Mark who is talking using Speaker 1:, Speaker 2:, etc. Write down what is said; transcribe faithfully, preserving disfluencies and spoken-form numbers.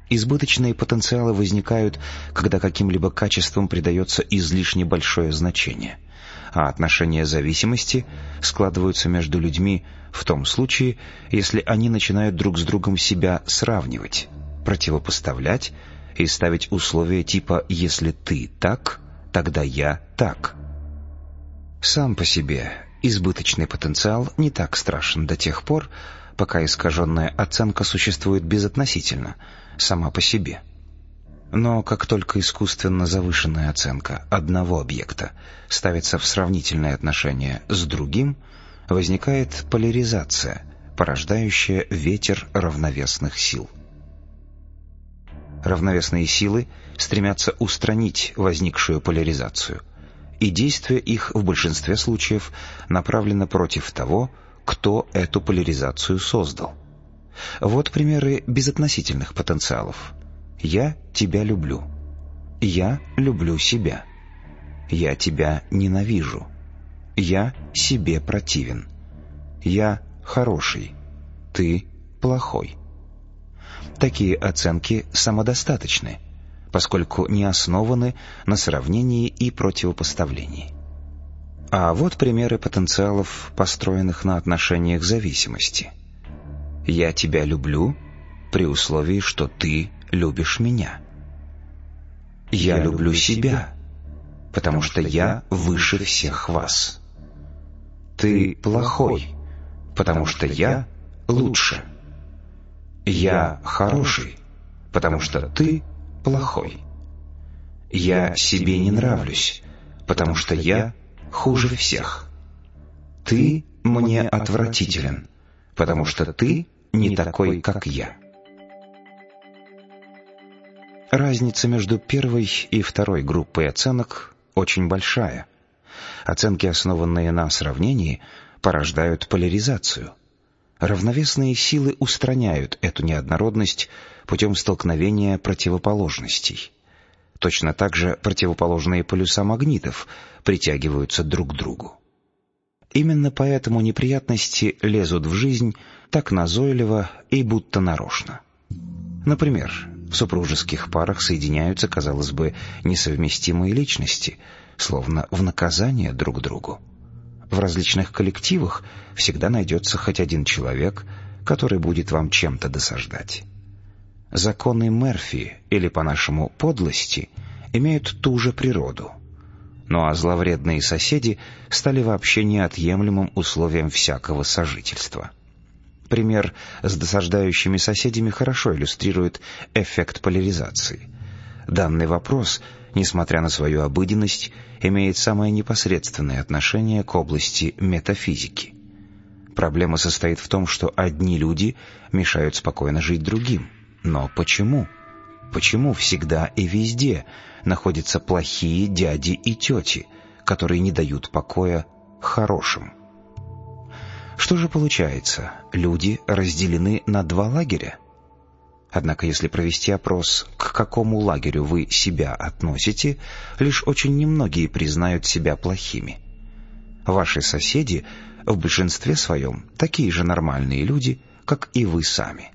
Speaker 1: Избыточные потенциалы возникают, когда каким-либо качествам придается излишне большое значение, а отношения зависимости складываются между людьми в том случае, если они начинают друг с другом себя сравнивать, противопоставлять и ставить условия типа «если ты так, тогда я так». Сам по себе избыточный потенциал не так страшен до тех пор, пока искаженная оценка существует безотносительно, сама по себе. Но как только искусственно завышенная оценка одного объекта ставится в сравнительное отношение с другим, возникает поляризация, порождающая ветер равновесных сил. Равновесные силы стремятся устранить возникшую поляризацию, и действие их в большинстве случаев направлено против того, кто эту поляризацию создал. Вот примеры безотносительных потенциалов. «Я тебя люблю», «Я люблю себя», «Я тебя ненавижу», «Я себе противен», «Я хороший», «Ты плохой». Такие оценки самодостаточны, поскольку не основаны на сравнении и противопоставлении. А вот примеры потенциалов, построенных на отношениях зависимости. «Я тебя люблю» при условии, что ты любишь меня. «Я, я люблю себя, потому что я выше всех вас». «Ты плохой, потому что я лучше». «Я хороший, потому что ты плохой». «Я себе не нравлюсь, потому что я хуже всех». «Ты мне отвратителен, потому что ты не такой, как я». Разница между первой и второй группой оценок очень большая. Оценки, основанные на сравнении, порождают поляризацию. Равновесные силы устраняют эту неоднородность путем столкновения противоположностей. Точно так же противоположные полюса магнитов притягиваются друг к другу. Именно поэтому неприятности лезут в жизнь так назойливо и будто нарочно. Например, в супружеских парах соединяются, казалось бы, несовместимые личности, словно в наказание друг другу. В различных коллективах всегда найдется хоть один человек, который будет вам чем-то досаждать. Законы Мерфи, или по-нашему подлости, имеют ту же природу. Ну а зловредные соседи стали вообще неотъемлемым условием всякого сожительства. Пример с досаждающими соседями хорошо иллюстрирует эффект поляризации. Данный вопрос, несмотря на свою обыденность, имеет самое непосредственное отношение к области метафизики. Проблема состоит в том, что одни люди мешают спокойно жить другим. Но почему? Почему всегда и везде находятся плохие дяди и тети, которые не дают покоя хорошим? Что же получается? Люди разделены на два лагеря? Однако, если провести опрос, к какому лагерю вы себя относите, лишь очень немногие признают себя плохими. Ваши соседи в большинстве своем такие же нормальные люди, как и вы сами.